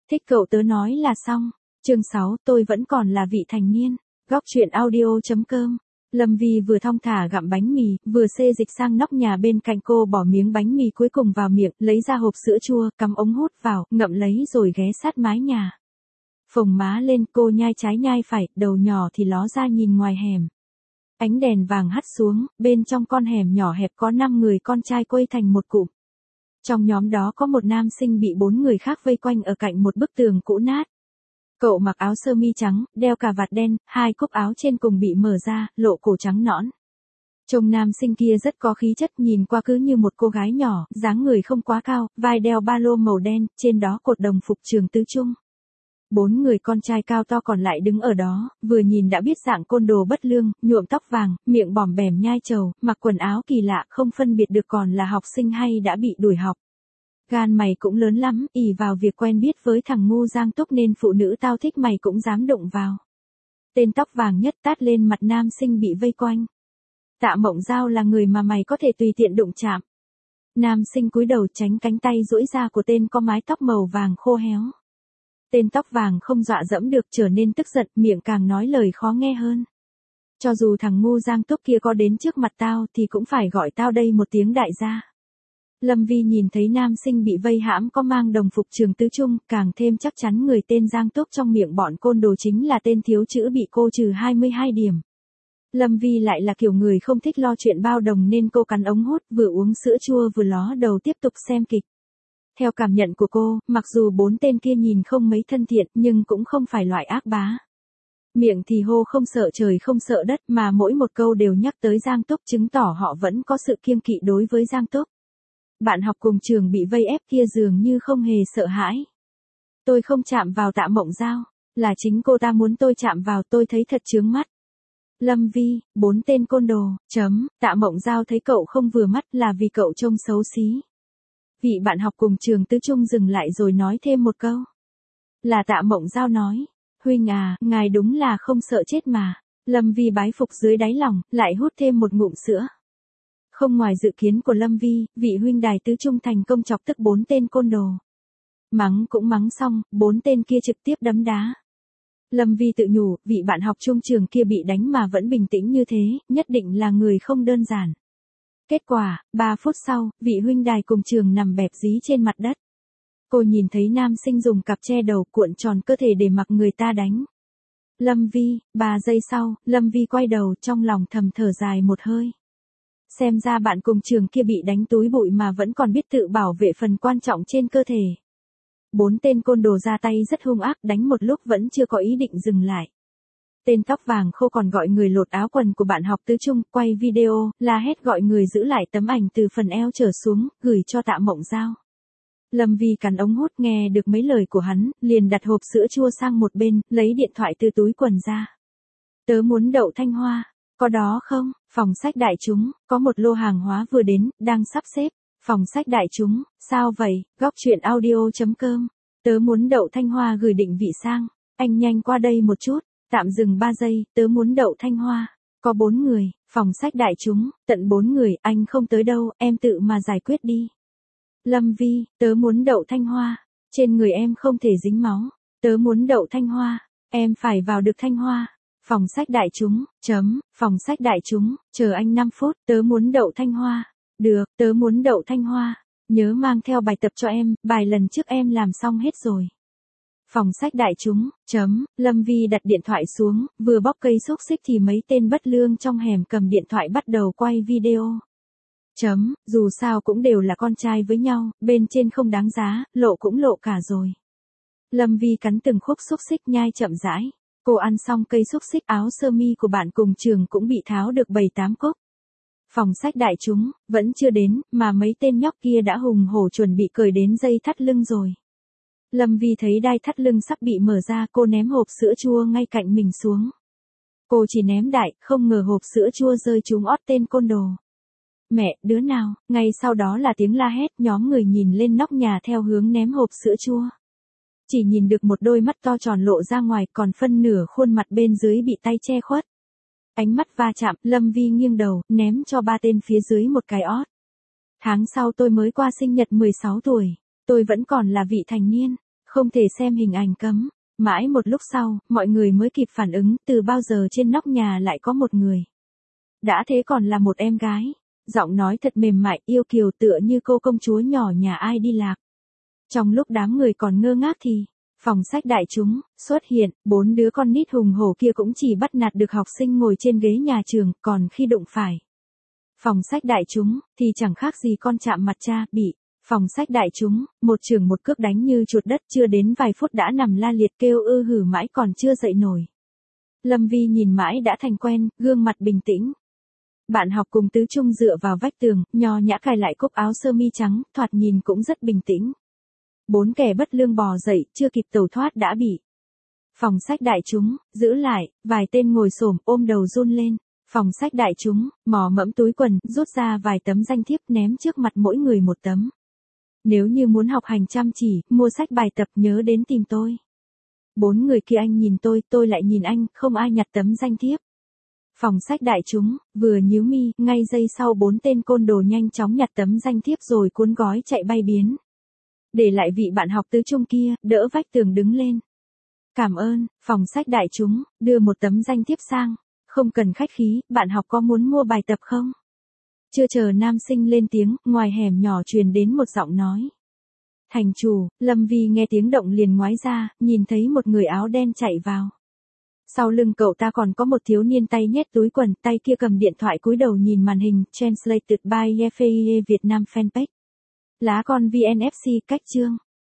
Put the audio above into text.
Thích cậu tớ nói là xong. Chương 6, tôi vẫn còn là vị thành niên. Góc truyện audio.com. Lâm Vi vừa thong thả gặm bánh mì, vừa xê dịch sang nóc nhà bên cạnh cô, bỏ miếng bánh mì cuối cùng vào miệng, lấy ra hộp sữa chua, cắm ống hút vào, ngậm lấy rồi ghé sát mái nhà. Phồng má lên, cô nhai trái nhai phải, đầu nhỏ thì ló ra nhìn ngoài hẻm. Ánh đèn vàng hắt xuống, bên trong con hẻm nhỏ hẹp có 5 người con trai quây thành một cụm. Trong nhóm đó có một nam sinh bị 4 người khác vây quanh ở cạnh một bức tường cũ nát. Cậu mặc áo sơ mi trắng, đeo cà vạt đen, 2 cúc áo trên cùng bị mở ra, lộ cổ trắng nõn. Trông nam sinh kia rất có khí chất, nhìn qua cứ như một cô gái nhỏ, dáng người không quá cao, vai đeo ba lô màu đen, trên đó cột đồng phục trường tứ trung. 4 người con trai cao to còn lại đứng ở đó, vừa nhìn đã biết dạng côn đồ bất lương, nhuộm tóc vàng, miệng bòm bẻm nhai trầu, mặc quần áo kỳ lạ, không phân biệt được còn là học sinh hay đã bị đuổi học. Gan mày cũng lớn lắm, ỷ vào việc quen biết với thằng ngu Giang Túc nên phụ nữ tao thích mày cũng dám đụng vào. Tên tóc vàng nhất tát lên mặt nam sinh bị vây quanh. Tạ Mộng Giao là người mà mày có thể tùy tiện đụng chạm. Nam sinh cúi đầu tránh cánh tay duỗi ra của tên có mái tóc màu vàng khô héo. Tên tóc vàng không dọa dẫm được, trở nên tức giận, miệng càng nói lời khó nghe hơn. Cho dù thằng ngu Giang Túc kia có đến trước mặt tao thì cũng phải gọi tao đây một tiếng đại gia. Lâm Vi nhìn thấy nam sinh bị vây hãm có mang đồng phục trường tứ trung, càng thêm chắc chắn người tên Giang Túc trong miệng bọn côn đồ chính là tên thiếu chữ bị cô trừ 22 điểm. Lâm Vi lại là kiểu người không thích lo chuyện bao đồng nên cô cắn ống hút, vừa uống sữa chua vừa ló đầu tiếp tục xem kịch. Theo cảm nhận của cô, mặc dù 4 tên kia nhìn không mấy thân thiện nhưng cũng không phải loại ác bá. Miệng thì hô không sợ trời không sợ đất, mà mỗi một câu đều nhắc tới Giang Túc, chứng tỏ họ vẫn có sự kiêng kỵ đối với Giang Túc. Bạn học cùng trường bị vây ép kia dường như không hề sợ hãi. Tôi không chạm vào Tạ Mộng Giao, là chính cô ta muốn tôi chạm vào, tôi thấy thật chướng mắt. Lâm Vi, 4 tên côn đồ, Tạ Mộng Giao thấy cậu không vừa mắt là vì cậu trông xấu xí. Vị bạn học cùng trường tứ trung dừng lại rồi nói thêm một câu. Là Tạ Mộng Giao nói, huynh à, ngài đúng là không sợ chết mà. Lâm Vi bái phục dưới đáy lòng, lại hút thêm một ngụm sữa. Không ngoài dự kiến của Lâm Vi, vị huynh đài tứ trung thành công chọc tức 4 tên côn đồ. Mắng cũng mắng xong, 4 tên kia trực tiếp đấm đá. Lâm Vi tự nhủ, vị bạn học chung trường kia bị đánh mà vẫn bình tĩnh như thế, nhất định là người không đơn giản. Kết quả, 3 phút sau, vị huynh đài cùng trường nằm bẹp dí trên mặt đất. Cô nhìn thấy nam sinh dùng cặp che đầu cuộn tròn cơ thể để mặc người ta đánh. Lâm Vi, 3 giây sau, Lâm Vi quay đầu, trong lòng thầm thở dài một hơi. Xem ra bạn cùng trường kia bị đánh túi bụi mà vẫn còn biết tự bảo vệ phần quan trọng trên cơ thể. 4 tên côn đồ ra tay rất hung ác, đánh một lúc vẫn chưa có ý định dừng lại. Tên tóc vàng khô còn gọi người lột áo quần của bạn học tứ trung, quay video, la hét gọi người giữ lại tấm ảnh từ phần eo trở xuống, gửi cho Tạ Mộng Giao. Lâm Vi cắn ống hút, nghe được mấy lời của hắn, liền đặt hộp sữa chua sang một bên, lấy điện thoại từ túi quần ra. Tớ muốn đậu Thanh Hoa, có đó không? Phòng sách đại chúng, có một lô hàng hóa vừa đến, đang sắp xếp. Phòng sách đại chúng, sao vậy? Góc truyện audio.com. Tớ muốn đậu Thanh Hoa gửi định vị sang. Anh nhanh qua đây một chút. Tạm dừng 3 giây, tớ muốn đậu Thanh Hoa. Có 4 người, phòng sách đại chúng, tận 4 người, anh không tới đâu, em tự mà giải quyết đi. Lâm Vi, tớ muốn đậu Thanh Hoa. Trên người em không thể dính máu. Tớ muốn đậu Thanh Hoa. Em phải vào được Thanh Hoa. Phòng sách đại chúng, phòng sách đại chúng, chờ anh 5 phút, tớ muốn đậu Thanh Hoa. Được, tớ muốn đậu Thanh Hoa. Nhớ mang theo bài tập cho em, bài lần trước em làm xong hết rồi. Phòng sách đại chúng, Lâm Vi đặt điện thoại xuống, vừa bóc cây xúc xích thì mấy tên bất lương trong hẻm cầm điện thoại bắt đầu quay video. Dù sao cũng đều là con trai với nhau, bên trên không đáng giá, lộ cũng lộ cả rồi. Lâm Vi cắn từng khúc xúc xích nhai chậm rãi. Cô ăn xong cây xúc xích, áo sơ mi của bạn cùng trường cũng bị tháo được 7-8 cúc. Phòng sách đại chúng, vẫn chưa đến, mà mấy tên nhóc kia đã hùng hổ chuẩn bị cởi đến dây thắt lưng rồi. Lâm Vi thấy đai thắt lưng sắp bị mở ra, cô ném hộp sữa chua ngay cạnh mình xuống. Cô chỉ ném đại, không ngờ hộp sữa chua rơi trúng ót tên côn đồ. Mẹ, đứa nào? Ngay sau đó là tiếng la hét, nhóm người nhìn lên nóc nhà theo hướng ném hộp sữa chua. Chỉ nhìn được một đôi mắt to tròn lộ ra ngoài, còn phân nửa khuôn mặt bên dưới bị tay che khuất. Ánh mắt va chạm, Lâm Vi nghiêng đầu, ném cho 3 tên phía dưới một cái ót. Tháng sau tôi mới qua sinh nhật 16 tuổi. Tôi vẫn còn là vị thành niên. Không thể xem hình ảnh cấm. Mãi một lúc sau, mọi người mới kịp phản ứng, từ bao giờ trên nóc nhà lại có một người. Đã thế còn là một em gái. Giọng nói thật mềm mại, yêu kiều tựa như cô công chúa nhỏ nhà ai đi lạc. Trong lúc đám người còn ngơ ngác thì, phòng sách đại chúng, xuất hiện, 4 đứa con nít hùng hổ kia cũng chỉ bắt nạt được học sinh ngồi trên ghế nhà trường, còn khi đụng phải phòng sách đại chúng, thì chẳng khác gì con chạm mặt cha, bị phòng sách đại chúng, một trường một cước đánh như chuột đất, chưa đến vài phút đã nằm la liệt kêu ư hử mãi còn chưa dậy nổi. Lâm Vi nhìn mãi đã thành quen, gương mặt bình tĩnh. Bạn học cùng tứ trung dựa vào vách tường, nho nhã cài lại cúc áo sơ mi trắng, thoạt nhìn cũng rất bình tĩnh. 4 kẻ bất lương bò dậy, chưa kịp tẩu thoát đã bị phòng sách đại chúng giữ lại, vài tên ngồi xổm ôm đầu run lên. Phòng sách đại chúng mò mẫm túi quần, rút ra vài tấm danh thiếp ném trước mặt mỗi người một tấm. Nếu như muốn học hành chăm chỉ, mua sách bài tập nhớ đến tìm tôi. 4 người kia anh nhìn tôi lại nhìn anh, không ai nhặt tấm danh thiếp. Phòng sách đại chúng vừa nhíu mi, ngay giây sau 4 tên côn đồ nhanh chóng nhặt tấm danh thiếp rồi cuốn gói chạy bay biến. Để lại vị bạn học tứ trung kia, đỡ vách tường đứng lên. Cảm ơn, phòng sách đại chúng, đưa một tấm danh thiếp sang. Không cần khách khí, bạn học có muốn mua bài tập không? Chưa chờ nam sinh lên tiếng, ngoài hẻm nhỏ truyền đến một giọng nói. Thành chủ, Lâm Vi nghe tiếng động liền ngoái ra, nhìn thấy một người áo đen chạy vào. Sau lưng cậu ta còn có một thiếu niên tay nhét túi quần, tay kia cầm điện thoại cúi đầu nhìn màn hình, translated by FAIE Việt Nam fanpage. Lá con VNFC cách chương.